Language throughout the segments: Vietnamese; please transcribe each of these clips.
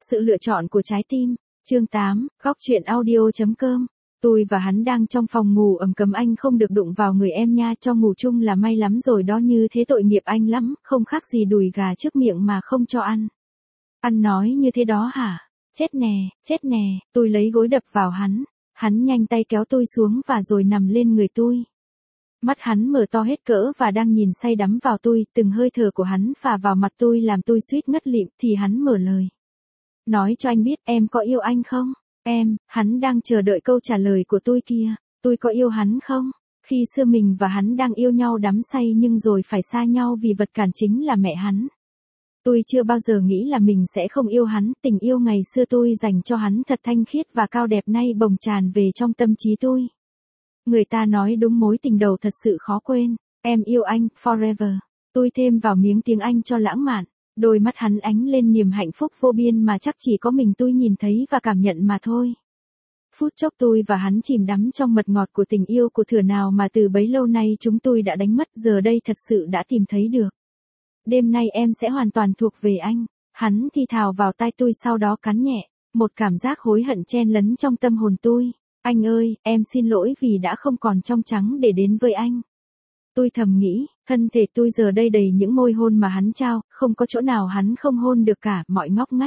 sự lựa chọn của trái tim. Chương 8, góc truyện audio.com. Tôi và hắn đang trong phòng ngủ ẩm cấm, anh không được đụng vào người em nha, cho ngủ chung là may lắm rồi đó, như thế tội nghiệp anh lắm, không khác gì đùi gà trước miệng mà không cho ăn. Ăn nói như thế đó hả? Chết nè, tôi lấy gối đập vào hắn nhanh tay kéo tôi xuống và rồi nằm lên người tôi. Mắt hắn mở to hết cỡ và đang nhìn say đắm vào tôi, từng hơi thở của hắn phả vào mặt tôi làm tôi suýt ngất lịm, thì hắn mở lời. Nói cho anh biết, em có yêu anh không? Hắn đang chờ đợi câu trả lời của tôi kia. Tôi có yêu hắn không? Khi xưa mình và hắn đang yêu nhau đắm say nhưng rồi phải xa nhau vì vật cản chính là mẹ hắn. Tôi chưa bao giờ nghĩ là mình sẽ không yêu hắn, tình yêu ngày xưa tôi dành cho hắn thật thanh khiết và cao đẹp nay bồng tràn về trong tâm trí tôi. Người ta nói đúng, mối tình đầu thật sự khó quên. Em yêu anh, forever. Tôi thêm vào miếng tiếng Anh cho lãng mạn. Đôi mắt hắn ánh lên niềm hạnh phúc vô biên mà chắc chỉ có mình tôi nhìn thấy và cảm nhận mà thôi. Phút chốc tôi và hắn chìm đắm trong mật ngọt của tình yêu của thửa nào mà từ bấy lâu nay chúng tôi đã đánh mất, giờ đây thật sự đã tìm thấy được. Đêm nay em sẽ hoàn toàn thuộc về anh. Hắn thì thào vào tai tôi sau đó cắn nhẹ. Một cảm giác hối hận chen lấn trong tâm hồn tôi. Anh ơi, em xin lỗi vì đã không còn trong trắng để đến với anh. Tôi thầm nghĩ, thân thể tôi giờ đây đầy những môi hôn mà hắn trao, không có chỗ nào hắn không hôn được cả, mọi ngóc ngách.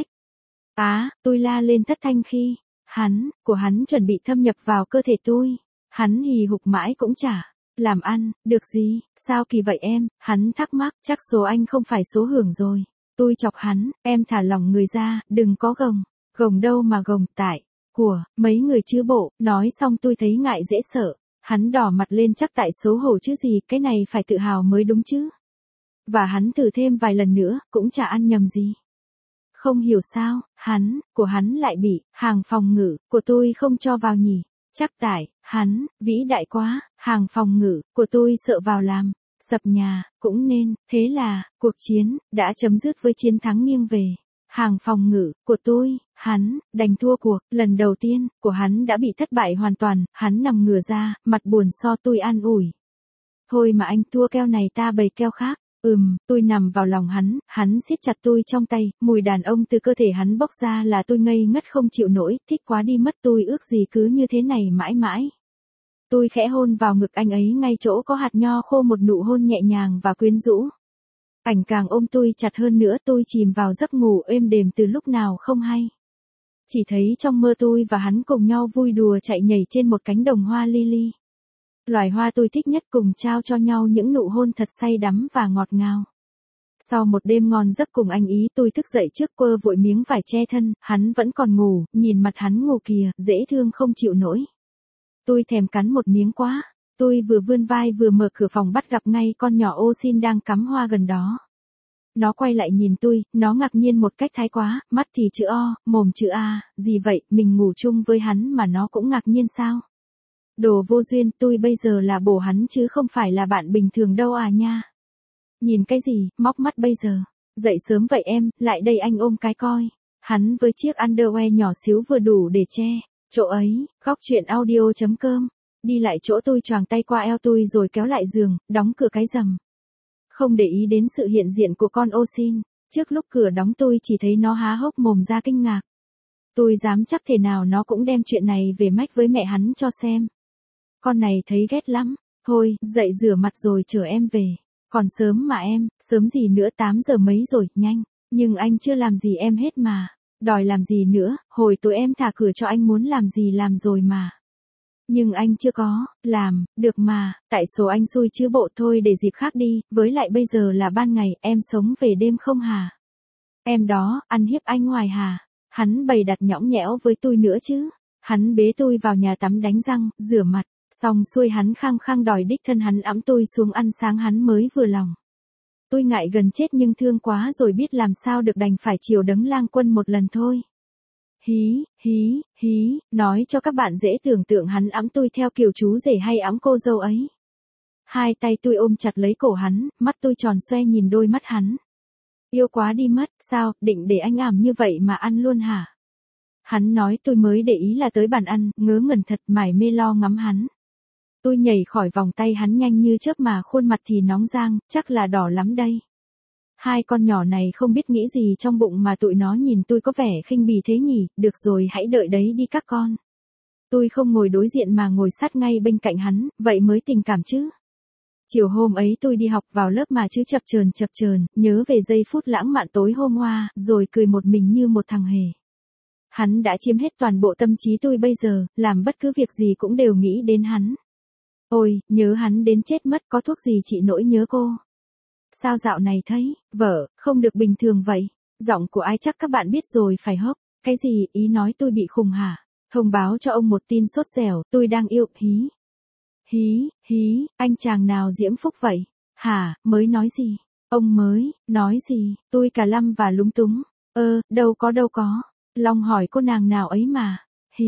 Tôi la lên thất thanh khi của hắn chuẩn bị thâm nhập vào cơ thể tôi. Hắn hì hục mãi cũng chả làm ăn được gì. Sao kỳ vậy em? Hắn thắc mắc. Chắc số anh không phải số hưởng rồi. Tôi chọc hắn, em thả lỏng người ra, đừng có gồng đâu mà gồng, tại của mấy người chứ bộ. Nói xong tôi thấy ngại dễ sợ. Hắn đỏ mặt lên chắc tại xấu hổ chứ gì, cái này phải tự hào mới đúng chứ. Và hắn thử thêm vài lần nữa, cũng chả ăn nhầm gì. Không hiểu sao, của hắn lại bị hàng phòng ngự của tôi không cho vào nhỉ. Chắc tại vĩ đại quá, hàng phòng ngự của tôi sợ vào làm sập nhà, cũng nên, thế là cuộc chiến đã chấm dứt với chiến thắng nghiêng về hàng phòng ngự của tôi. Hắn đành thua cuộc, lần đầu tiên của hắn đã bị thất bại hoàn toàn. Hắn nằm ngửa ra, mặt buồn so tôi an ủi. Thôi mà anh, thua keo này ta bày keo khác. Tôi nằm vào lòng hắn siết chặt tôi trong tay, mùi đàn ông từ cơ thể hắn bốc ra là tôi ngây ngất không chịu nổi, thích quá đi mất, tôi ước gì cứ như thế này mãi mãi. Tôi khẽ hôn vào ngực anh ấy ngay chỗ có hạt nho khô, một nụ hôn nhẹ nhàng và quyến rũ. Anh càng ôm tôi chặt hơn nữa, tôi chìm vào giấc ngủ êm đềm từ lúc nào không hay. Chỉ thấy trong mơ tôi và hắn cùng nhau vui đùa chạy nhảy trên một cánh đồng hoa lily. Loài hoa tôi thích nhất, cùng trao cho nhau những nụ hôn thật say đắm và ngọt ngào. Sau một đêm ngon giấc cùng anh ý, tôi thức dậy trước quơ vội miếng vải che thân, hắn vẫn còn ngủ, nhìn mặt hắn ngủ kìa, dễ thương không chịu nổi. Tôi thèm cắn một miếng quá. Tôi vừa vươn vai vừa mở cửa phòng bắt gặp ngay con nhỏ ô xin đang cắm hoa gần đó. Nó quay lại nhìn tôi, nó ngạc nhiên một cách thái quá, mắt thì chữ O, mồm chữ A, gì vậy, mình ngủ chung với hắn mà nó cũng ngạc nhiên sao? Đồ vô duyên, tôi bây giờ là bồ hắn chứ không phải là bạn bình thường đâu à nha. Nhìn cái gì, móc mắt bây giờ. Dậy sớm vậy em, lại đây anh ôm cái coi. Hắn với chiếc underwear nhỏ xíu vừa đủ để che chỗ ấy. Góc truyện audio.com. Đi lại chỗ tôi choàng tay qua eo tôi rồi kéo lại giường, đóng cửa cái rầm. Không để ý đến sự hiện diện của con ô xin. Trước lúc cửa đóng tôi chỉ thấy nó há hốc mồm ra kinh ngạc. Tôi dám chắc thể nào nó cũng đem chuyện này về mách với mẹ hắn cho xem. Con này thấy ghét lắm. Thôi, dậy rửa mặt rồi chở em về. Còn sớm mà em, sớm gì nữa, 8 giờ mấy rồi, nhanh. Nhưng anh chưa làm gì em hết mà. Đòi làm gì nữa, hồi tối em thả cửa cho anh muốn làm gì làm rồi mà. Nhưng anh chưa có làm được mà, tại số anh xui chứ bộ, thôi để dịp khác đi, với lại bây giờ là ban ngày, em sống về đêm không hả? Em đó, ăn hiếp anh ngoài hả? Hắn bày đặt nhõng nhẽo với tôi nữa chứ. Hắn bế tôi vào nhà tắm đánh răng, rửa mặt, xong xuôi hắn khăng khăng đòi đích thân hắn ẵm tôi xuống ăn sáng, hắn mới vừa lòng. Tôi ngại gần chết nhưng thương quá rồi biết làm sao được, đành phải chiều đấng lang quân một lần thôi. Hí, nói cho các bạn dễ tưởng tượng hắn ẵm tôi theo kiểu chú rể hay ẵm cô dâu ấy. Hai tay tôi ôm chặt lấy cổ hắn, mắt tôi tròn xoe nhìn đôi mắt hắn. Yêu quá đi mất, sao, định để anh ẵm như vậy mà ăn luôn hả? Hắn nói, tôi mới để ý là tới bàn ăn, ngớ ngẩn thật, mải mê lo ngắm hắn. Tôi nhảy khỏi vòng tay hắn nhanh như chớp mà khuôn mặt thì nóng rang, chắc là đỏ lắm đây. Hai con nhỏ này không biết nghĩ gì trong bụng mà tụi nó nhìn tôi có vẻ khinh bỉ thế nhỉ, được rồi hãy đợi đấy đi các con. Tôi không ngồi đối diện mà ngồi sát ngay bên cạnh hắn, vậy mới tình cảm chứ. Chiều hôm ấy tôi đi học vào lớp mà chứ chập chờn, nhớ về giây phút lãng mạn tối hôm qua, rồi cười một mình như một thằng hề. Hắn đã chiếm hết toàn bộ tâm trí tôi bây giờ, làm bất cứ việc gì cũng đều nghĩ đến hắn. Ôi, nhớ hắn đến chết mất, có thuốc gì trị nỗi nhớ cô. Sao dạo này thấy, vợ, không được bình thường vậy? Giọng của ai chắc các bạn biết rồi phải hốc? Cái gì, ý nói tôi bị khùng hả? Thông báo cho ông một tin sốt dẻo, tôi đang yêu, hí. Hí, anh chàng nào diễm phúc vậy? Hả, mới nói gì? Ông mới, nói gì? Tôi cả lăm và lúng túng. Đâu có. Long hỏi cô nàng nào ấy mà.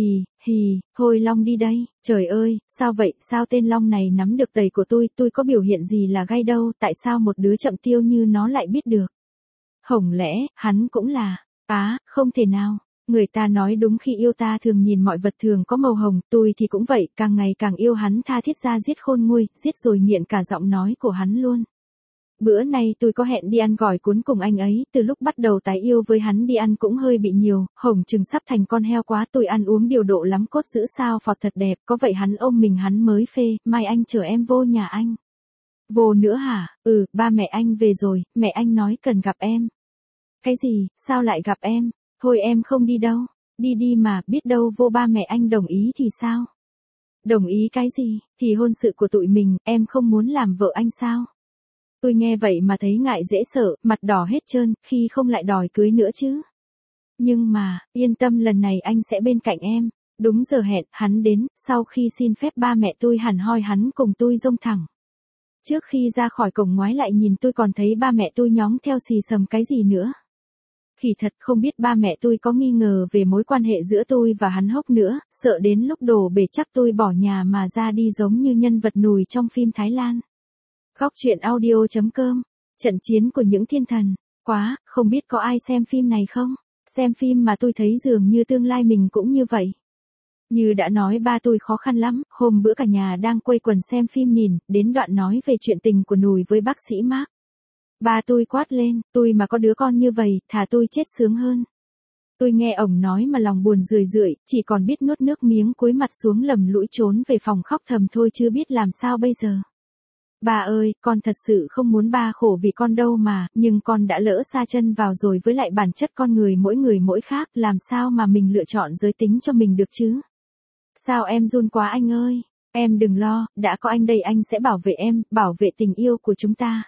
Thôi Long đi đây. Trời ơi, sao vậy, sao tên Long này nắm được tầy của tôi có biểu hiện gì là gay đâu, tại sao một đứa chậm tiêu như nó lại biết được? Hổng lẽ, hắn cũng là, không thể nào. Người ta nói đúng, khi yêu ta thường nhìn mọi vật thường có màu hồng, tôi thì cũng vậy, càng ngày càng yêu hắn tha thiết ra giết khôn nguôi, giết rồi nghiện cả giọng nói của hắn luôn. Bữa nay tôi có hẹn đi ăn gỏi cuốn cùng anh ấy, từ lúc bắt đầu tái yêu với hắn đi ăn cũng hơi bị nhiều, hổng chừng sắp thành con heo quá, tôi ăn uống điều độ lắm, cốt giữ sao phọt thật đẹp, có vậy hắn ôm mình hắn mới phê, mai anh chở em vô nhà anh. Vô nữa hả? Ba mẹ anh về rồi, mẹ anh nói cần gặp em. Cái gì, sao lại gặp em? Thôi em không đi đâu, đi mà, biết đâu vô ba mẹ anh đồng ý thì sao? Đồng ý cái gì, thì hôn sự của tụi mình, em không muốn làm vợ anh sao? Tôi nghe vậy mà thấy ngại dễ sợ, mặt đỏ hết trơn, khi không lại đòi cưới nữa chứ. Nhưng mà, yên tâm lần này anh sẽ bên cạnh em. Đúng giờ hẹn, hắn đến, sau khi xin phép ba mẹ tôi hẳn hoi hắn cùng tôi dông thẳng. Trước khi ra khỏi cổng ngoái lại nhìn tôi còn thấy ba mẹ tôi nhóng theo xì xầm cái gì nữa. Khỉ thật không biết ba mẹ tôi có nghi ngờ về mối quan hệ giữa tôi và hắn hốc nữa, sợ đến lúc đổ bể chắc tôi bỏ nhà mà ra đi giống như nhân vật nùi trong phim Thái Lan. Góc truyện audio.com, trận chiến của những thiên thần, quá, không biết có ai xem phim này không? Xem phim mà tôi thấy dường như tương lai mình cũng như vậy. Như đã nói ba tôi khó khăn lắm, hôm bữa cả nhà đang quây quần xem phim nhìn, đến đoạn nói về chuyện tình của Nùi với bác sĩ Mark. Ba tôi quát lên, tôi mà có đứa con như vậy, thà tôi chết sướng hơn. Tôi nghe ổng nói mà lòng buồn rười rượi, chỉ còn biết nuốt nước miếng cúi mặt xuống lầm lũi trốn về phòng khóc thầm thôi chứ biết làm sao bây giờ. Ba ơi, con thật sự không muốn ba khổ vì con đâu mà, nhưng con đã lỡ sa chân vào rồi, với lại bản chất con người mỗi khác, làm sao mà mình lựa chọn giới tính cho mình được chứ? Sao em run quá anh ơi? Em đừng lo, đã có anh đây, anh sẽ bảo vệ em, bảo vệ tình yêu của chúng ta.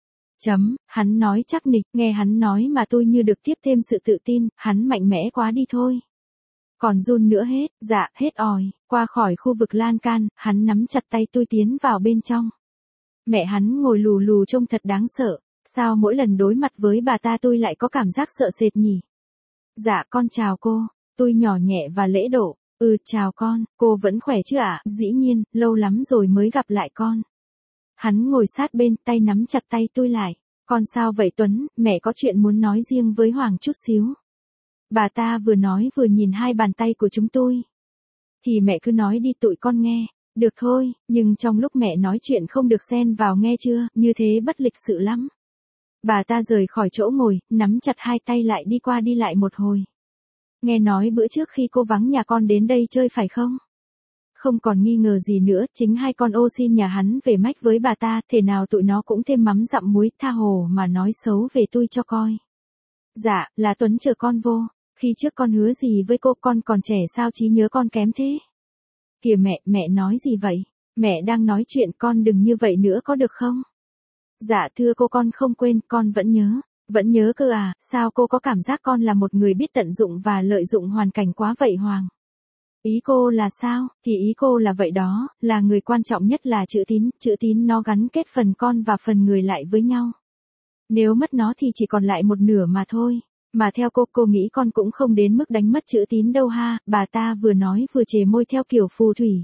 Hắn nói chắc nịch, nghe hắn nói mà tôi như được tiếp thêm sự tự tin, hắn mạnh mẽ quá đi thôi. Còn run nữa hết, dạ, hết òi, qua khỏi khu vực lan can, hắn nắm chặt tay tôi tiến vào bên trong. Mẹ hắn ngồi lù lù trông thật đáng sợ, sao mỗi lần đối mặt với bà ta tôi lại có cảm giác sợ sệt nhỉ? Dạ con chào cô, tôi nhỏ nhẹ và lễ độ, chào con, cô vẫn khỏe chứ ạ? Dĩ nhiên, lâu lắm rồi mới gặp lại con. Hắn ngồi sát bên, tay nắm chặt tay tôi lại. Con sao vậy Tuấn, mẹ có chuyện muốn nói riêng với Hoàng chút xíu. Bà ta vừa nói vừa nhìn hai bàn tay của chúng tôi. Thì mẹ cứ nói đi tụi con nghe. Được thôi, nhưng trong lúc mẹ nói chuyện không được xen vào nghe chưa, như thế bất lịch sự lắm. Bà ta rời khỏi chỗ ngồi, nắm chặt hai tay lại đi qua đi lại một hồi. Nghe nói bữa trước khi cô vắng nhà con đến đây chơi phải không? Không còn nghi ngờ gì nữa, chính hai con ô xin nhà hắn về mách với bà ta, thể nào tụi nó cũng thêm mắm dặm muối, tha hồ mà nói xấu về tôi cho coi. Dạ, là Tuấn chờ con vô, khi trước con hứa gì với cô, con còn trẻ sao trí nhớ con kém thế? Kìa mẹ nói gì vậy? Mẹ đang nói chuyện, con đừng như vậy nữa có được không? Dạ thưa cô, con không quên, con vẫn nhớ cơ à, sao cô có cảm giác con là một người biết tận dụng và lợi dụng hoàn cảnh quá vậy Hoàng? Ý cô là sao? Thì ý cô là vậy đó, là người quan trọng nhất là chữ tín nó gắn kết phần con và phần người lại với nhau. Nếu mất nó thì chỉ còn lại một nửa mà thôi. Mà theo cô nghĩ con cũng không đến mức đánh mất chữ tín đâu ha, bà ta vừa nói vừa chề môi theo kiểu phù thủy.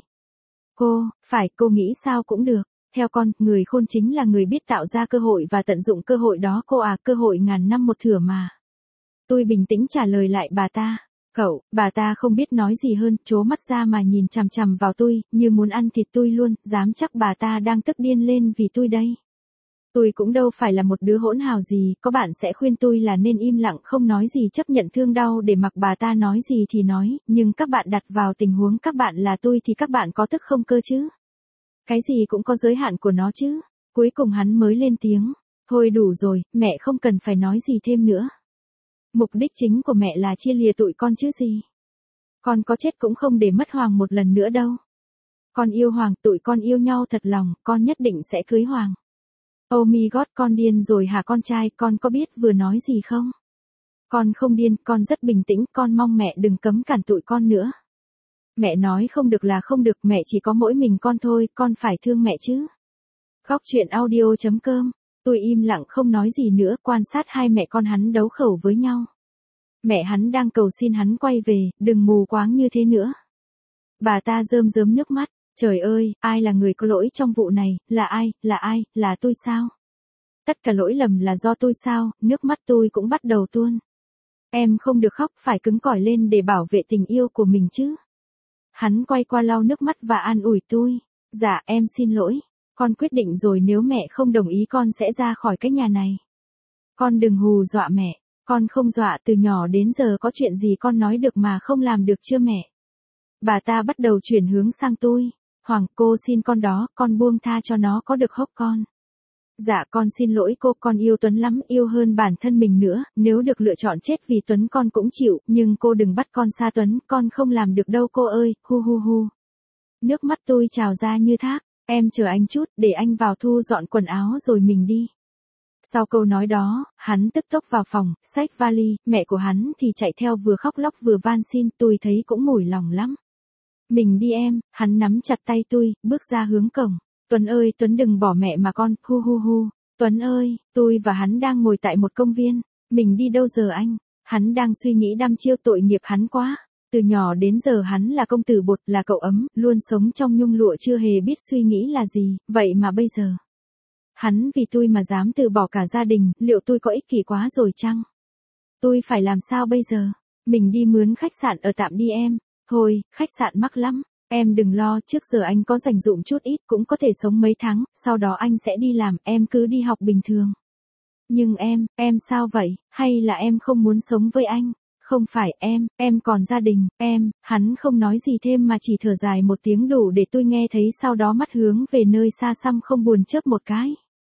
Cô nghĩ sao cũng được. Theo con, người khôn chính là người biết tạo ra cơ hội và tận dụng cơ hội đó cô à, cơ hội ngàn năm một thửa mà. Tôi bình tĩnh trả lời lại bà ta. Bà ta không biết nói gì hơn, trố mắt ra mà nhìn chằm chằm vào tôi, như muốn ăn thịt tôi luôn, dám chắc bà ta đang tức điên lên vì tôi đây. Tôi cũng đâu phải là một đứa hỗn hào gì, có bạn sẽ khuyên tôi là nên im lặng không nói gì chấp nhận thương đau để mặc bà ta nói gì thì nói, nhưng các bạn đặt vào tình huống các bạn là tôi thì các bạn có tức không cơ chứ? Cái gì cũng có giới hạn của nó chứ. Cuối cùng hắn mới lên tiếng. Thôi đủ rồi, mẹ không cần phải nói gì thêm nữa. Mục đích chính của mẹ là chia lìa tụi con chứ gì. Con có chết cũng không để mất Hoàng một lần nữa đâu. Con yêu Hoàng, tụi con yêu nhau thật lòng, con nhất định sẽ cưới Hoàng. Oh my god, con điên rồi hả con trai, con có biết vừa nói gì không? Con không điên, con rất bình tĩnh, con mong mẹ đừng cấm cản tụi con nữa. Mẹ nói không được là không được, mẹ chỉ có mỗi mình con thôi, con phải thương mẹ chứ. Góc truyện audio.com. Tôi im lặng không nói gì nữa, quan sát hai mẹ con hắn đấu khẩu với nhau. Mẹ hắn đang cầu xin hắn quay về, đừng mù quáng như thế nữa. Bà ta rơm rớm nước mắt. Trời ơi, ai là người có lỗi trong vụ này, là ai, là tôi sao? Tất cả lỗi lầm là do tôi sao, nước mắt tôi cũng bắt đầu tuôn. Em không được khóc, phải cứng cỏi lên để bảo vệ tình yêu của mình chứ. Hắn quay qua lau nước mắt và an ủi tôi. Dạ, em xin lỗi. Con quyết định rồi, nếu mẹ không đồng ý con sẽ ra khỏi cái nhà này. Con đừng hù dọa mẹ. Con không dọa, từ nhỏ đến giờ có chuyện gì con nói được mà không làm được chưa mẹ? Bà ta bắt đầu chuyển hướng sang tôi. Hoàng, cô xin con đó, con buông tha cho nó có được hốc con. Dạ con xin lỗi cô, con yêu Tuấn lắm, yêu hơn bản thân mình nữa, nếu được lựa chọn chết vì Tuấn con cũng chịu, nhưng cô đừng bắt con xa Tuấn, con không làm được đâu cô ơi, hu hu hu. Nước mắt tôi trào ra như thác, em chờ anh chút, để anh vào thu dọn quần áo rồi mình đi. Sau câu nói đó, hắn tức tốc vào phòng, xách vali, mẹ của hắn thì chạy theo vừa khóc lóc vừa van xin, tôi thấy cũng mủi lòng lắm. Mình đi em, hắn nắm chặt tay tôi, bước ra hướng cổng. Tuấn ơi, Tuấn đừng bỏ mẹ mà con, hu hu hu. Tuấn ơi, tôi và hắn đang ngồi tại một công viên. Mình đi đâu giờ anh? Hắn đang suy nghĩ đăm chiêu, tội nghiệp hắn quá. Từ nhỏ đến giờ hắn là công tử bột, là cậu ấm, luôn sống trong nhung lụa chưa hề biết suy nghĩ là gì, vậy mà bây giờ. Hắn vì tôi mà dám từ bỏ cả gia đình, liệu tôi có ích kỷ quá rồi chăng? Tôi phải làm sao bây giờ? Mình đi mướn khách sạn ở tạm đi em. Thôi, khách sạn mắc lắm. Em đừng lo, trước giờ anh có dành dụm chút ít cũng có thể sống mấy tháng, sau đó anh sẽ đi làm, em cứ đi học bình thường. Nhưng em sao vậy, hay là em không muốn sống với anh? Không phải em còn gia đình, hắn không nói gì thêm mà chỉ thở dài một tiếng đủ để tôi nghe thấy, sau đó mắt hướng về nơi xa xăm không buồn chớp một cái.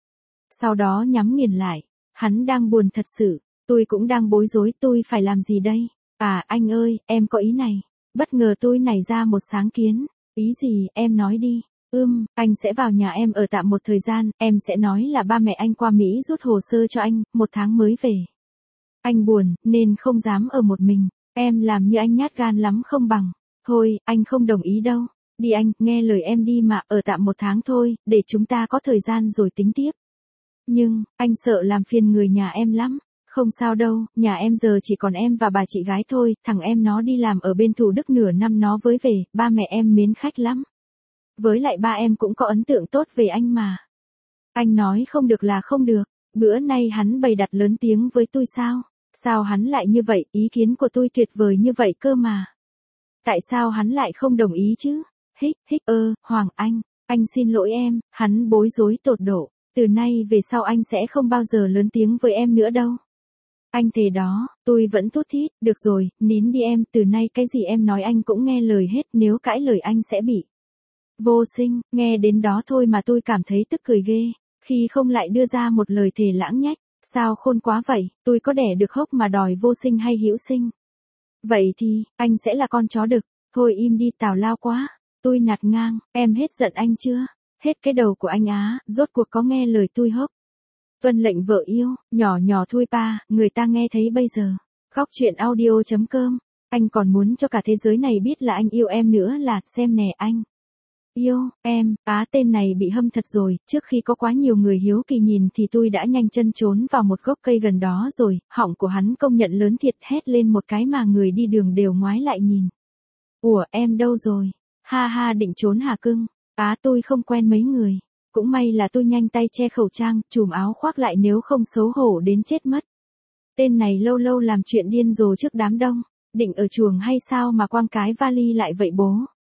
Sau đó nhắm nghiền lại, hắn đang buồn thật sự, tôi cũng đang bối rối, tôi phải làm gì đây? À anh ơi, em có ý này. Bất ngờ tôi nảy ra một sáng kiến. Ý gì, em nói đi. Anh sẽ vào nhà em ở tạm một thời gian, em sẽ nói là ba mẹ anh qua Mỹ rút hồ sơ cho anh, 1 tháng mới về. Anh buồn, nên không dám ở một mình. Em làm như anh nhát gan lắm không bằng. Thôi, anh không đồng ý đâu. Đi anh, nghe lời em đi mà, ở tạm 1 tháng thôi, để chúng ta có thời gian rồi tính tiếp. Nhưng, anh sợ làm phiền người nhà em lắm. Không sao đâu, nhà em giờ chỉ còn em và bà chị gái thôi, thằng em nó đi làm ở bên Thủ Đức nửa năm nó mới về, ba mẹ em mến khách lắm. Với lại ba em cũng có ấn tượng tốt về anh mà. Anh nói không được là không được, bữa nay hắn bày đặt lớn tiếng với tôi sao? Sao hắn lại như vậy, ý kiến của tôi tuyệt vời như vậy cơ mà. Tại sao hắn lại không đồng ý chứ? Hoàng anh xin lỗi em, hắn bối rối tột độ, từ nay về sau anh sẽ không bao giờ lớn tiếng với em nữa đâu. Anh thề đó, tôi vẫn thút thít, được rồi, nín đi em, từ nay cái gì em nói anh cũng nghe lời hết, nếu cãi lời anh sẽ bị vô sinh, nghe đến đó thôi mà tôi cảm thấy tức cười ghê, khi không lại đưa ra một lời thề lãng nhách, sao khôn quá vậy, tôi có đẻ được hốc mà đòi vô sinh hay hữu sinh. Vậy thì, anh sẽ là con chó đực, thôi im đi tào lao quá, tôi nạt ngang, em hết giận anh chưa, hết cái đầu của anh á, rốt cuộc có nghe lời tôi hốc. Tuân lệnh vợ yêu, nhỏ nhỏ thui pa, người ta nghe thấy bây giờ. Góc truyện audio.com. Anh còn muốn cho cả thế giới này biết là anh yêu em nữa là, xem nè anh. Yêu, em, tên này bị hâm thật rồi, trước khi có quá nhiều người hiếu kỳ nhìn thì tôi đã nhanh chân trốn vào một gốc cây gần đó rồi, họng của hắn công nhận lớn thiệt, hét lên một cái mà người đi đường đều ngoái lại nhìn. Ủa, em đâu rồi? Ha ha, định trốn hả cưng? Tôi không quen mấy người. Cũng may là tôi nhanh tay che khẩu trang, chùm áo khoác lại nếu không xấu hổ đến chết mất. Tên này lâu lâu làm chuyện điên rồ trước đám đông, định ở chuồng hay sao mà quăng cái vali lại vậy bố?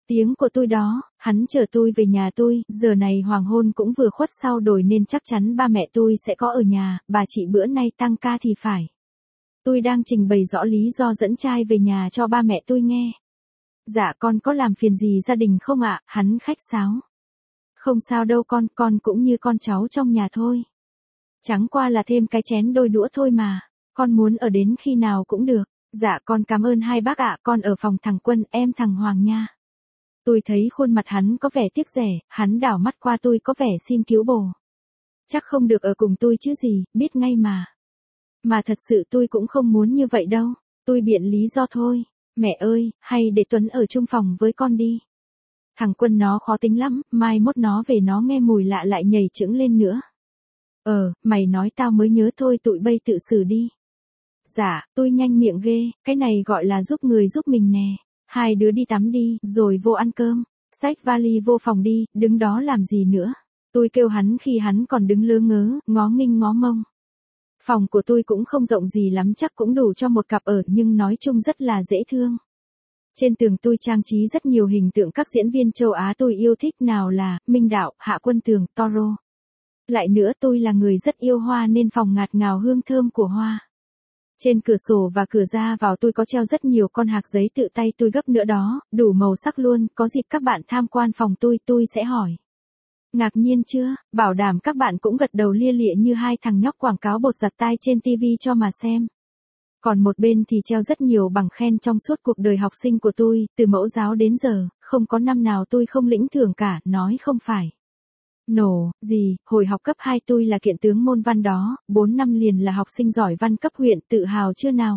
Tiếng của tôi đó, hắn chở tôi về nhà tôi, giờ này hoàng hôn cũng vừa khuất sau đồi nên chắc chắn ba mẹ tôi sẽ có ở nhà, bà chị bữa nay tăng ca thì phải. Tôi đang trình bày rõ lý do dẫn trai về nhà cho ba mẹ tôi nghe. Dạ con có làm phiền gì gia đình không ạ? Hắn khách sáo. Không sao đâu con cũng như con cháu trong nhà thôi. Chẳng qua là thêm cái chén đôi đũa thôi mà, con muốn ở đến khi nào cũng được. Dạ con cảm ơn hai bác ạ, con ở phòng thằng Quân, em thằng Hoàng nha. Tôi thấy khuôn mặt hắn có vẻ tiếc rẻ, hắn đảo mắt qua tôi có vẻ xin cứu bồ. Chắc không được ở cùng tôi chứ gì, biết ngay mà. Mà thật sự tôi cũng không muốn như vậy đâu, tôi biện lý do thôi. Mẹ ơi, hay để Tuấn ở chung phòng với con đi. Thằng Quân nó khó tính lắm, mai mốt nó về nó nghe mùi lạ lại nhảy chững lên nữa. Mày nói tao mới nhớ thôi tụi bây tự xử đi. Dạ, tôi nhanh miệng ghê, cái này gọi là giúp người giúp mình nè. Hai đứa đi tắm đi, rồi vô ăn cơm. Xách vali vô phòng đi, đứng đó làm gì nữa. Tôi kêu hắn khi hắn còn đứng lơ ngớ, ngó nghinh ngó mông. Phòng của tôi cũng không rộng gì lắm, chắc cũng đủ cho một cặp ở, nhưng nói chung rất là dễ thương. Trên tường tôi trang trí rất nhiều hình tượng các diễn viên châu Á tôi yêu thích, nào là Minh Đạo, Hạ Quân Tường, Toro. Lại nữa tôi là người rất yêu hoa nên phòng ngạt ngào hương thơm của hoa. Trên cửa sổ và cửa ra vào tôi có treo rất nhiều con hạc giấy tự tay tôi gấp nữa đó, đủ màu sắc luôn, có dịp các bạn tham quan phòng tôi sẽ hỏi. Ngạc nhiên chưa, bảo đảm các bạn cũng gật đầu lia lịa như hai thằng nhóc quảng cáo bột giặt tay trên TV cho mà xem. Còn một bên thì treo rất nhiều bằng khen trong suốt cuộc đời học sinh của tôi, từ mẫu giáo đến giờ, không có năm nào tôi không lĩnh thưởng cả, nói không phải. Gì, hồi học cấp 2 tôi là kiện tướng môn văn đó, 4 năm liền là học sinh giỏi văn cấp huyện, tự hào chưa nào,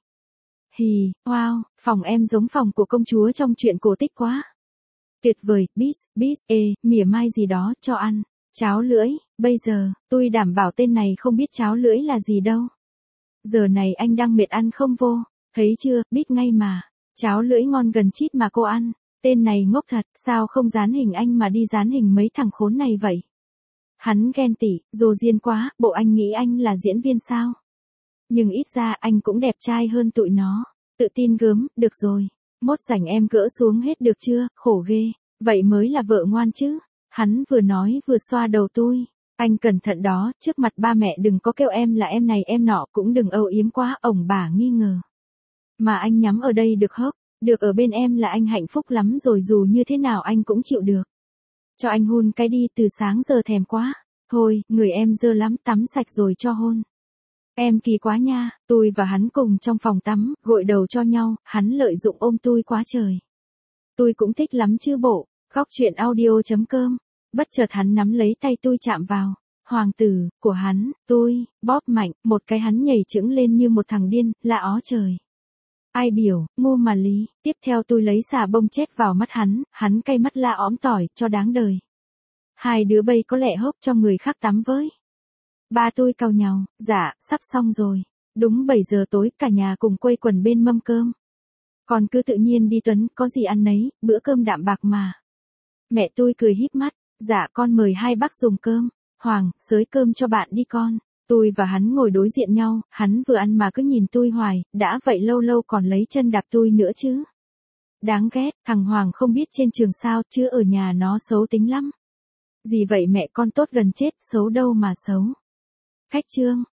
wow, phòng em giống phòng của công chúa trong truyện cổ tích quá. Tuyệt vời, mỉa mai gì đó, cho ăn. Cháo lưỡi, bây giờ, tôi đảm bảo tên này không biết cháo lưỡi là gì đâu. Giờ này anh đang mệt ăn không vô, thấy chưa, biết ngay mà. Cháo lưỡi ngon gần chít mà cô ăn. Tên này ngốc thật, sao không dán hình anh mà đi dán hình mấy thằng khốn này vậy? Hắn ghen tị, rồ риên quá, bộ anh nghĩ anh là diễn viên sao? Nhưng ít ra anh cũng đẹp trai hơn tụi nó. Tự tin gớm, được rồi. Mốt rảnh em gỡ xuống hết được chưa, khổ ghê. Vậy mới là vợ ngoan chứ. Hắn vừa nói vừa xoa đầu tôi. Anh cẩn thận đó, trước mặt ba mẹ đừng có kêu em là em này em nọ, cũng đừng âu yếm quá, ổng bà nghi ngờ. Mà anh nhắm ở đây được hốc, được ở bên em là anh hạnh phúc lắm rồi, dù như thế nào anh cũng chịu được. Cho anh hôn cái đi, từ sáng giờ thèm quá. Thôi, người em dơ lắm, tắm sạch rồi cho hôn. Em kỳ quá nha, tôi và hắn cùng trong phòng tắm, gội đầu cho nhau, hắn lợi dụng ôm tôi quá trời. Tôi cũng thích lắm chứ bộ. Góc truyện audio.com. Bất chợt hắn nắm lấy tay tôi chạm vào. Hoàng tử, của hắn, tôi, bóp mạnh, một cái hắn nhảy chững lên như một thằng điên, lạ ó trời. Ai biểu, ngu mà lý, tiếp theo tôi lấy xà bông chết vào mắt hắn cay mắt la óm tỏi, cho đáng đời. Hai đứa bây có lẹ hốc cho người khác tắm với. Ba tôi cau nhàu, dạ, sắp xong rồi. Đúng 7 giờ tối, cả nhà cùng quây quần bên mâm cơm. Còn cứ tự nhiên đi Tuấn, có gì ăn nấy, bữa cơm đạm bạc mà. Mẹ tôi cười híp mắt, dạ con mời hai bác dùng cơm. Hoàng, xới cơm cho bạn đi con. Tôi và hắn ngồi đối diện nhau, hắn vừa ăn mà cứ nhìn tôi hoài, đã vậy lâu lâu còn lấy chân đạp tôi nữa chứ. Đáng ghét, thằng Hoàng không biết trên trường sao, chứ ở nhà nó xấu tính lắm. Gì vậy mẹ con tốt gần chết, xấu đâu mà xấu. Khách trương,